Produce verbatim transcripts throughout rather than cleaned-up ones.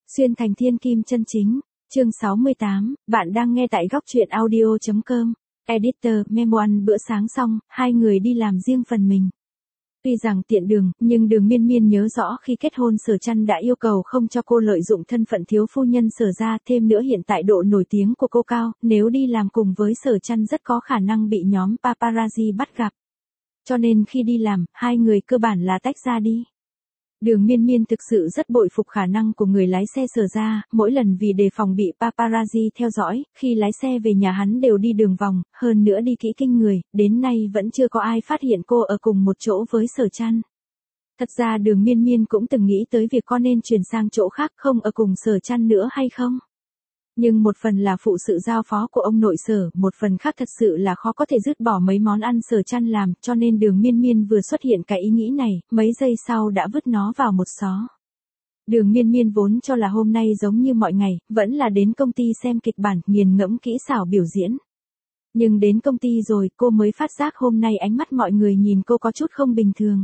Xuyên thành thiên kim chân chính, chương sáu mươi tám, bạn đang nghe tại góc truyện audio.com, editor, Memoir. Bữa sáng xong, hai người đi làm riêng phần mình. Tuy rằng tiện đường, nhưng Đường Miên Miên nhớ rõ khi kết hôn Sở Trăn đã yêu cầu không cho cô lợi dụng thân phận thiếu phu nhân Sở gia, thêm nữa hiện tại độ nổi tiếng của cô cao, nếu đi làm cùng với Sở Trăn rất có khả năng bị nhóm paparazzi bắt gặp. Cho nên khi đi làm, hai người cơ bản là tách ra đi. Đường Miên Miên thực sự rất bội phục khả năng của người lái xe Sở gia, mỗi lần vì đề phòng bị paparazzi theo dõi, khi lái xe về nhà hắn đều đi đường vòng, hơn nữa đi kỹ kinh người, đến nay vẫn chưa có ai phát hiện cô ở cùng một chỗ với Sở Trăn. Thật ra Đường Miên Miên cũng từng nghĩ tới việc có nên chuyển sang chỗ khác không ở cùng Sở Trăn nữa hay không. Nhưng một phần là phụ sự giao phó của ông nội Sở, một phần khác thật sự là khó có thể dứt bỏ mấy món ăn Sở Trăn làm, cho nên Đường Miên Miên vừa xuất hiện cái ý nghĩ này, mấy giây sau đã vứt nó vào một xó. Đường Miên Miên vốn cho là hôm nay giống như mọi ngày, vẫn là đến công ty xem kịch bản, nghiền ngẫm kỹ xảo biểu diễn. Nhưng đến công ty rồi, cô mới phát giác hôm nay ánh mắt mọi người nhìn cô có chút không bình thường.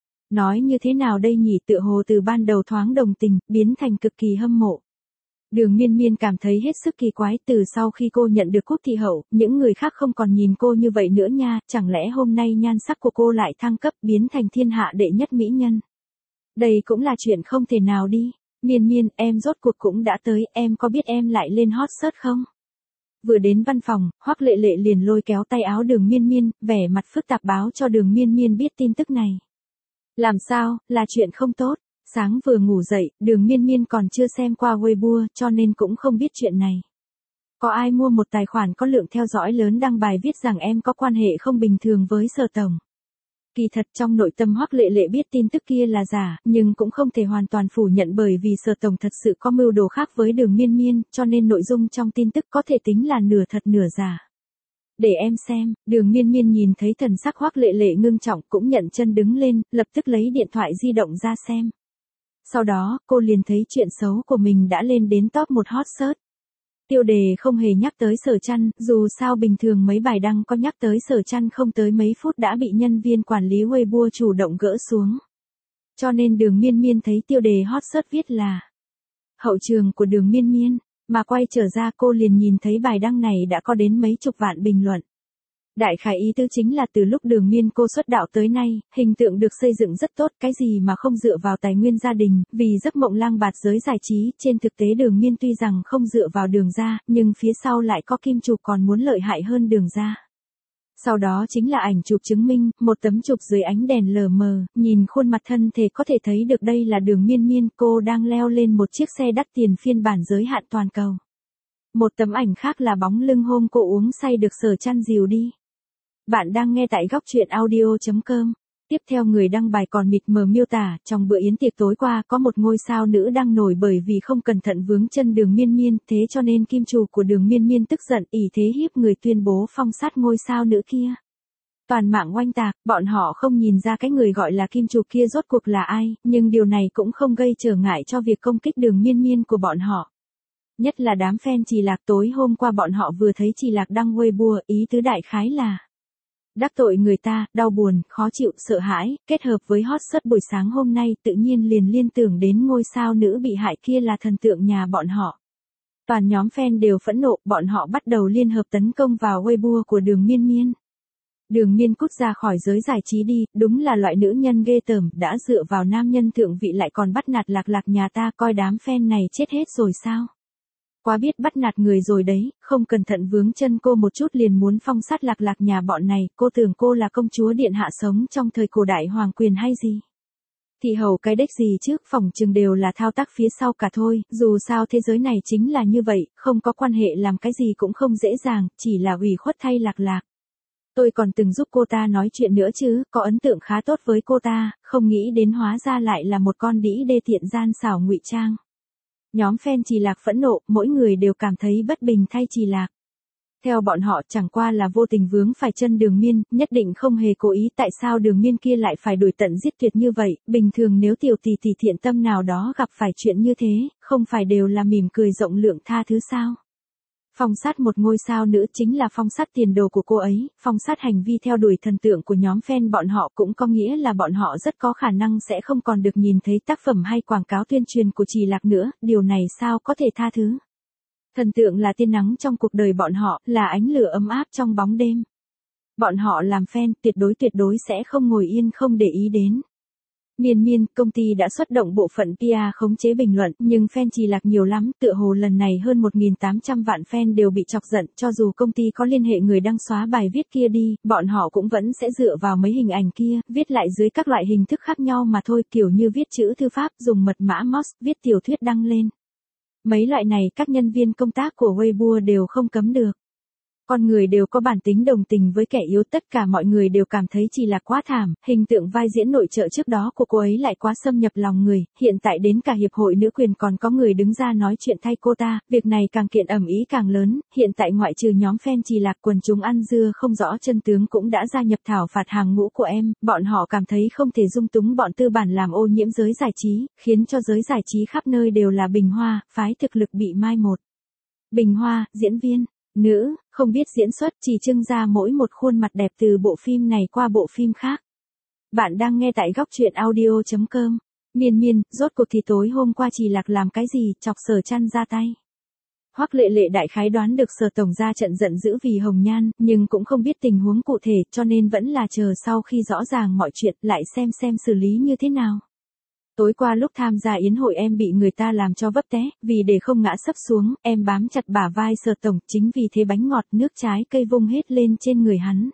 Nói như thế nào đây nhỉ, tựa hồ từ ban đầu thoáng đồng tình, biến thành cực kỳ hâm mộ. Đường Miên Miên cảm thấy hết sức kỳ quái, từ sau khi cô nhận được cúp thị hậu, những người khác không còn nhìn cô như vậy nữa nha, chẳng lẽ hôm nay nhan sắc của cô lại thăng cấp biến thành thiên hạ đệ nhất mỹ nhân. Đây cũng là chuyện không thể nào đi. Miên Miên, em rốt cuộc cũng đã tới, em có biết em lại lên hot search không? Vừa đến văn phòng, Hoắc Lệ Lệ liền lôi kéo tay áo Đường Miên Miên, vẻ mặt phức tạp báo cho Đường Miên Miên biết tin tức này. Làm sao, là chuyện không tốt? Sáng vừa ngủ dậy, Đường Miên Miên còn chưa xem qua Weibo, cho nên cũng không biết chuyện này. Có ai mua một tài khoản có lượng theo dõi lớn đăng bài viết rằng em có quan hệ không bình thường với Sở tổng. Kỳ thật trong nội tâm Hoắc Lệ Lệ biết tin tức kia là giả, nhưng cũng không thể hoàn toàn phủ nhận bởi vì Sở tổng thật sự có mưu đồ khác với Đường Miên Miên, cho nên nội dung trong tin tức có thể tính là nửa thật nửa giả. Để em xem, Đường Miên Miên nhìn thấy thần sắc Hoắc Lệ Lệ ngưng trọng cũng nhận chân đứng lên, lập tức lấy điện thoại di động ra xem. Sau đó, cô liền thấy chuyện xấu của mình đã lên đến top một hot search. Tiêu đề không hề nhắc tới Sở Trăn, dù sao bình thường mấy bài đăng có nhắc tới Sở Trăn không tới mấy phút đã bị nhân viên quản lý Weibo chủ động gỡ xuống. Cho nên Đường Miên Miên thấy tiêu đề hot search viết là hậu trường của Đường Miên Miên, mà quay trở ra cô liền nhìn thấy bài đăng này đã có đến mấy chục vạn bình luận. Đại khái ý tứ chính là từ lúc Đường Miên cô xuất đạo tới nay, hình tượng được xây dựng rất tốt, cái gì mà không dựa vào tài nguyên gia đình, vì giấc mộng lang bạt giới giải trí, trên thực tế Đường Miên tuy rằng không dựa vào Đường gia, nhưng phía sau lại có kim chụp còn muốn lợi hại hơn Đường gia. Sau đó chính là ảnh chụp chứng minh, một tấm chụp dưới ánh đèn lờ mờ, nhìn khuôn mặt thân thể có thể thấy được đây là Đường Miên Miên, cô đang leo lên một chiếc xe đắt tiền phiên bản giới hạn toàn cầu. Một tấm ảnh khác là bóng lưng hôm cô uống say được Sở Trăn dìu đi. Bạn đang nghe tại góc truyện audio.com. Tiếp theo người đăng bài còn mịt mờ miêu tả, trong bữa yến tiệc tối qua có một ngôi sao nữ đang nổi bởi vì không cẩn thận vướng chân Đường Miên Miên, thế cho nên kim chủ của Đường Miên Miên tức giận ỷ thế hiếp người tuyên bố phong sát ngôi sao nữ kia. Toàn mạng oanh tạc, bọn họ không nhìn ra cái người gọi là kim chủ kia rốt cuộc là ai, nhưng điều này cũng không gây trở ngại cho việc công kích Đường Miên Miên của bọn họ. Nhất là đám fan Trì Lạc, tối hôm qua bọn họ vừa thấy Trì Lạc đăng Weibo, ý tứ đại khái là đắc tội người ta, đau buồn, khó chịu, sợ hãi, kết hợp với hot search buổi sáng hôm nay tự nhiên liền liên tưởng đến ngôi sao nữ bị hại kia là thần tượng nhà bọn họ. Toàn nhóm fan đều phẫn nộ, bọn họ bắt đầu liên hợp tấn công vào Weibo của Đường Miên Miên. Đường Miên cút ra khỏi giới giải trí đi, đúng là loại nữ nhân ghê tởm, đã dựa vào nam nhân thượng vị lại còn bắt nạt Lạc Lạc nhà ta, coi đám fan này chết hết rồi sao? Quá biết bắt nạt người rồi đấy, không cẩn thận vướng chân cô một chút liền muốn phong sát Lạc Lạc nhà bọn này, cô tưởng cô là công chúa điện hạ sống trong thời cổ đại hoàng quyền hay gì? Thị hầu cái đếch gì chứ, phỏng chừng đều là thao tác phía sau cả thôi, dù sao thế giới này chính là như vậy, không có quan hệ làm cái gì cũng không dễ dàng, chỉ là ủy khuất thay Lạc Lạc. Tôi còn từng giúp cô ta nói chuyện nữa chứ, có ấn tượng khá tốt với cô ta, không nghĩ đến hóa ra lại là một con đĩ đê tiện gian xảo ngụy trang. Nhóm fan Trì Lạc phẫn nộ, mỗi người đều cảm thấy bất bình thay Trì Lạc. Theo bọn họ chẳng qua là vô tình vướng phải chân Đường Miên, nhất định không hề cố ý, tại sao Đường Miên kia lại phải đuổi tận giết tuyệt như vậy, bình thường nếu tiểu tỷ tỷ thiện tâm nào đó gặp phải chuyện như thế, không phải đều là mỉm cười rộng lượng tha thứ sao? Phong sát một ngôi sao nữ chính là phong sát tiền đồ của cô ấy, phong sát hành vi theo đuổi thần tượng của nhóm fan bọn họ cũng có nghĩa là bọn họ rất có khả năng sẽ không còn được nhìn thấy tác phẩm hay quảng cáo tuyên truyền của Trì Lạc nữa, điều này sao có thể tha thứ. Thần tượng là tia nắng trong cuộc đời bọn họ, là ánh lửa ấm áp trong bóng đêm. Bọn họ làm fan tuyệt đối tuyệt đối sẽ không ngồi yên không để ý đến. Miên miên, công ty đã xuất động bộ phận pê e khống chế bình luận, nhưng fan Trì Lạc nhiều lắm, tựa hồ lần này hơn một nghìn tám trăm vạn fan đều bị chọc giận, cho dù công ty có liên hệ người đăng xóa bài viết kia đi, bọn họ cũng vẫn sẽ dựa vào mấy hình ảnh kia, viết lại dưới các loại hình thức khác nhau mà thôi, kiểu như viết chữ thư pháp, dùng mật mã em o ét, viết tiểu thuyết đăng lên. Mấy loại này các nhân viên công tác của Weibo đều không cấm được. Con người đều có bản tính đồng tình với kẻ yếu, tất cả mọi người đều cảm thấy Trì Lạc quá thảm, hình tượng vai diễn nội trợ trước đó của cô ấy lại quá xâm nhập lòng người, hiện tại đến cả hiệp hội nữ quyền còn có người đứng ra nói chuyện thay cô ta, việc này càng kiện ầm ĩ càng lớn, hiện tại ngoại trừ nhóm fan Trì Lạc, quần chúng ăn dưa không rõ chân tướng cũng đã gia nhập thảo phạt hàng ngũ của em, bọn họ cảm thấy không thể dung túng bọn tư bản làm ô nhiễm giới giải trí, khiến cho giới giải trí khắp nơi đều là bình hoa, phái thực lực bị mai một. Bình hoa, diễn viên nữ, không biết diễn xuất, chỉ trưng ra mỗi một khuôn mặt đẹp từ bộ phim này qua bộ phim khác. Bạn đang nghe tại góc truyện audio chấm com. Miên miên, rốt cuộc thì tối hôm qua Trì Lạc làm cái gì, chọc Sở Trăn ra tay. Hoắc Lệ Lệ đại khái đoán được Sở tổng ra trận giận dữ vì Hồng Nhan, nhưng cũng không biết tình huống cụ thể, cho nên vẫn là chờ sau khi rõ ràng mọi chuyện, lại xem xem xử lý như thế nào. Tối qua lúc tham gia yến hội em bị người ta làm cho vấp té, vì để không ngã sấp xuống, em bám chặt bả vai Sở tổng, chính vì thế bánh ngọt nước trái cây vung hết lên trên người hắn.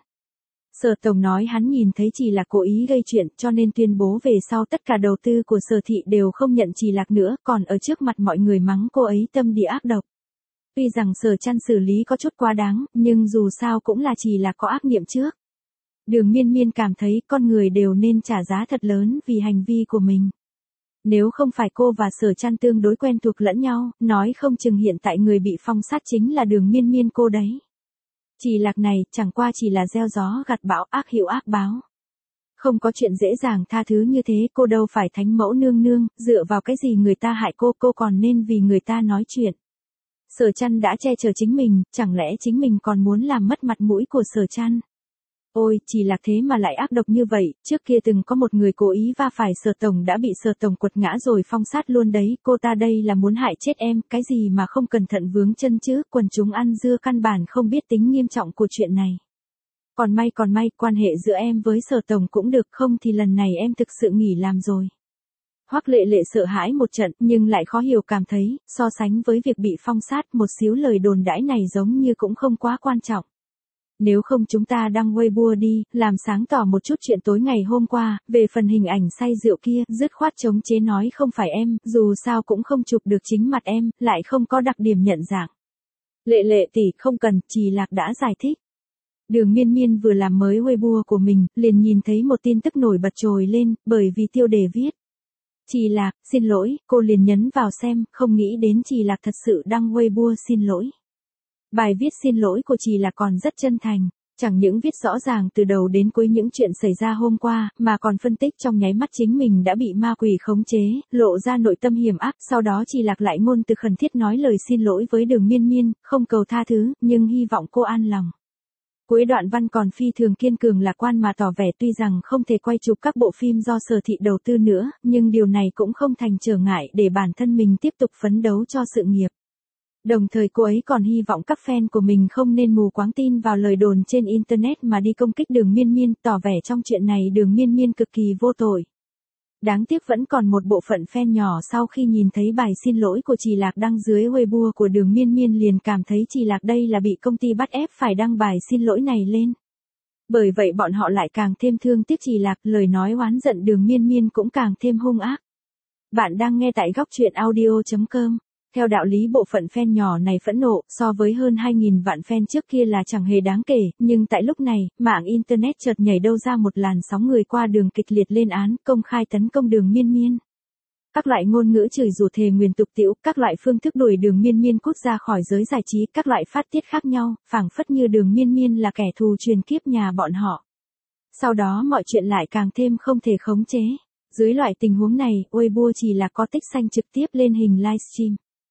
Sở tổng nói hắn nhìn thấy Trì Lạc cố ý gây chuyện, cho nên tuyên bố về sau tất cả đầu tư của Sở thị đều không nhận Trì Lạc nữa, còn ở trước mặt mọi người mắng cô ấy tâm địa ác độc. Tuy rằng Sở Trăn xử lý có chút quá đáng, nhưng dù sao cũng là Trì Lạc có ác niệm trước. Đường Miên Miên cảm thấy con người đều nên trả giá thật lớn vì hành vi của mình. Nếu không phải cô và Sở Trăn tương đối quen thuộc lẫn nhau, nói không chừng hiện tại người bị phong sát chính là Đường Miên Miên cô đấy. Trì Lạc này, chẳng qua chỉ là gieo gió gặt bão, ác hiệu ác báo. Không có chuyện dễ dàng tha thứ như thế, cô đâu phải thánh mẫu nương nương, dựa vào cái gì người ta hại cô, cô còn nên vì người ta nói chuyện. Sở Trăn đã che chở chính mình, chẳng lẽ chính mình còn muốn làm mất mặt mũi của Sở Trăn? Ôi, Trì Lạc thế mà lại ác độc như vậy, trước kia từng có một người cố ý va phải Sở tổng đã bị Sở tổng quật ngã rồi phong sát luôn đấy, cô ta đây là muốn hại chết em, cái gì mà không cẩn thận vướng chân chứ, quần chúng ăn dưa căn bản không biết tính nghiêm trọng của chuyện này. Còn may còn may, quan hệ giữa em với Sở tổng cũng được, không thì lần này em thực sự nghỉ làm rồi. Hoắc Lệ Lệ sợ hãi một trận, nhưng lại khó hiểu cảm thấy, so sánh với việc bị phong sát, một xíu lời đồn đãi này giống như cũng không quá quan trọng. Nếu không chúng ta đăng Weibo đi, làm sáng tỏ một chút chuyện tối ngày hôm qua, về phần hình ảnh say rượu kia, dứt khoát chống chế nói không phải em, dù sao cũng không chụp được chính mặt em, lại không có đặc điểm nhận dạng. Lệ Lệ tỷ, không cần, Trì Lạc đã giải thích. Đường Miên Miên vừa làm mới Weibo của mình, liền nhìn thấy một tin tức nổi bật trồi lên, bởi vì tiêu đề viết. Trì Lạc, xin lỗi, cô liền nhấn vào xem, không nghĩ đến Trì Lạc thật sự đăng Weibo xin lỗi. Bài viết xin lỗi của Trì Lạc còn rất chân thành, chẳng những viết rõ ràng từ đầu đến cuối những chuyện xảy ra hôm qua, mà còn phân tích trong nháy mắt chính mình đã bị ma quỷ khống chế, lộ ra nội tâm hiểm ác, sau đó Trì Lạc lại ngôn từ khẩn thiết nói lời xin lỗi với Đường Miên Miên, không cầu tha thứ, nhưng hy vọng cô an lòng. Cuối đoạn văn còn phi thường kiên cường lạc quan mà tỏ vẻ tuy rằng không thể quay chụp các bộ phim do Sở thị đầu tư nữa, nhưng điều này cũng không thành trở ngại để bản thân mình tiếp tục phấn đấu cho sự nghiệp. Đồng thời cô ấy còn hy vọng các fan của mình không nên mù quáng tin vào lời đồn trên Internet mà đi công kích Đường Miên Miên, tỏ vẻ trong chuyện này Đường Miên Miên cực kỳ vô tội. Đáng tiếc vẫn còn một bộ phận fan nhỏ sau khi nhìn thấy bài xin lỗi của Trì Lạc đăng dưới Weibo của Đường Miên Miên liền cảm thấy Trì Lạc đây là bị công ty bắt ép phải đăng bài xin lỗi này lên. Bởi vậy bọn họ lại càng thêm thương tiếc Trì Lạc, lời nói oán giận Đường Miên Miên cũng càng thêm hung ác. Bạn đang nghe tại góc truyện audio chấm com. Theo đạo lý bộ phận fan nhỏ này phẫn nộ, so với hơn hai nghìn vạn fan trước kia là chẳng hề đáng kể, nhưng tại lúc này, mạng Internet chợt nhảy đâu ra một làn sóng người qua đường kịch liệt lên án, công khai tấn công Đường Miên Miên. Các loại ngôn ngữ chửi rủa thề nguyền tục tĩu, các loại phương thức đuổi Đường Miên Miên cút ra khỏi giới giải trí, các loại phát tiết khác nhau, phảng phất như Đường Miên Miên là kẻ thù truyền kiếp nhà bọn họ. Sau đó mọi chuyện lại càng thêm không thể khống chế. Dưới loại tình huống này, Weibo Trì Lạc có tích xanh trực tiếp lên hình livestream.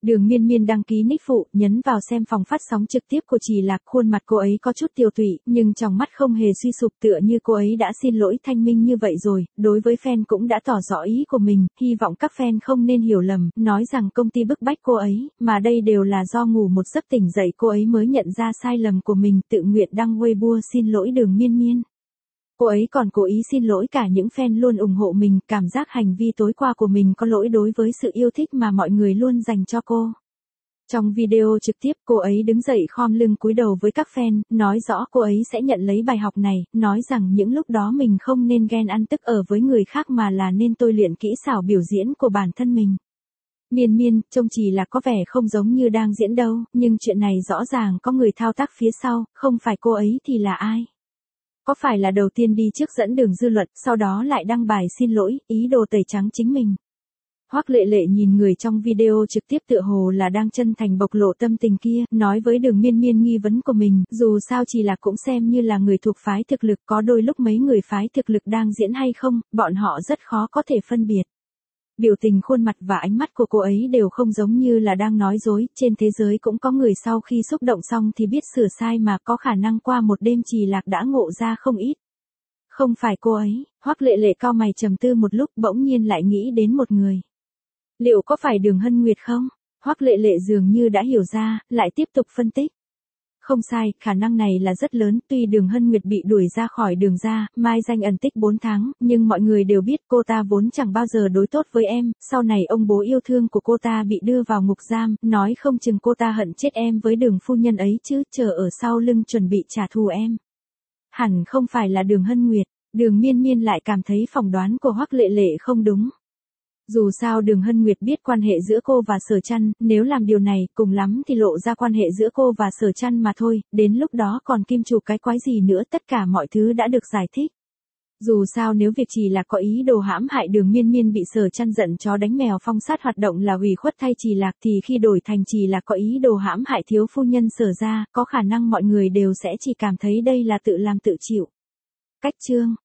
Đường Miên Miên đăng ký nick phụ, nhấn vào xem phòng phát sóng trực tiếp của Trì Lạc, khuôn mặt cô ấy có chút tiều tụy, nhưng trong mắt không hề suy sụp, tựa như cô ấy đã xin lỗi thanh minh như vậy rồi, đối với fan cũng đã tỏ rõ ý của mình, hy vọng các fan không nên hiểu lầm, nói rằng công ty bức bách cô ấy, mà đây đều là do ngủ một giấc tỉnh dậy cô ấy mới nhận ra sai lầm của mình, tự nguyện đăng Weibo xin lỗi Đường Miên Miên. Cô ấy còn cố ý xin lỗi cả những fan luôn ủng hộ mình, cảm giác hành vi tối qua của mình có lỗi đối với sự yêu thích mà mọi người luôn dành cho cô. Trong video trực tiếp, cô ấy đứng dậy khom lưng cúi đầu với các fan, nói rõ cô ấy sẽ nhận lấy bài học này, nói rằng những lúc đó mình không nên ghen ăn tức ở với người khác mà là nên tôi luyện kỹ xảo biểu diễn của bản thân mình. Miên Miên, trông Trì Lạc có vẻ không giống như đang diễn đâu, nhưng chuyện này rõ ràng có người thao tác phía sau, không phải cô ấy thì là ai? Có phải là đầu tiên đi trước dẫn đường dư luận, sau đó lại đăng bài xin lỗi, ý đồ tẩy trắng chính mình? Hoắc Lệ Lệ nhìn người trong video trực tiếp tựa hồ là đang chân thành bộc lộ tâm tình kia, nói với Đường Miên Miên nghi vấn của mình, dù sao Trì Lạc cũng xem như là người thuộc phái thực lực, có đôi lúc mấy người phái thực lực đang diễn hay không, bọn họ rất khó có thể phân biệt. Biểu tình khuôn mặt và ánh mắt của cô ấy đều không giống như là đang nói dối, trên thế giới cũng có người sau khi xúc động xong thì biết sửa sai mà, có khả năng qua một đêm Trì Lạc đã ngộ ra không ít. Không phải cô ấy, Hoắc Lệ Lệ cau mày trầm tư một lúc, bỗng nhiên lại nghĩ đến một người. Liệu có phải Đường Hân Nguyệt không? Hoắc Lệ Lệ dường như đã hiểu ra, lại tiếp tục phân tích. Không sai, khả năng này là rất lớn, tuy Đường Hân Nguyệt bị đuổi ra khỏi Đường gia, mai danh ẩn tích bốn tháng, nhưng mọi người đều biết cô ta vốn chẳng bao giờ đối tốt với em, sau này ông bố yêu thương của cô ta bị đưa vào ngục giam, nói không chừng cô ta hận chết em với Đường phu nhân ấy chứ, chờ ở sau lưng chuẩn bị trả thù em. Hẳn không phải là Đường Hân Nguyệt, Đường Miên Miên lại cảm thấy phỏng đoán của Hoắc Lệ Lệ không đúng. Dù sao Đường Hân Nguyệt biết quan hệ giữa cô và Sở Trăn, nếu làm điều này, cùng lắm thì lộ ra quan hệ giữa cô và Sở Trăn mà thôi, đến lúc đó còn kim chủ cái quái gì nữa, tất cả mọi thứ đã được giải thích. Dù sao nếu việc Trì Lạc có ý đồ hãm hại Đường Miên Miên bị Sở Trăn giận chó đánh mèo phong sát hoạt động là ủy khuất thay Trì Lạc, thì khi đổi thành Trì Lạc có ý đồ hãm hại thiếu phu nhân Sở gia, có khả năng mọi người đều sẽ chỉ cảm thấy đây là tự làm tự chịu. Cách chương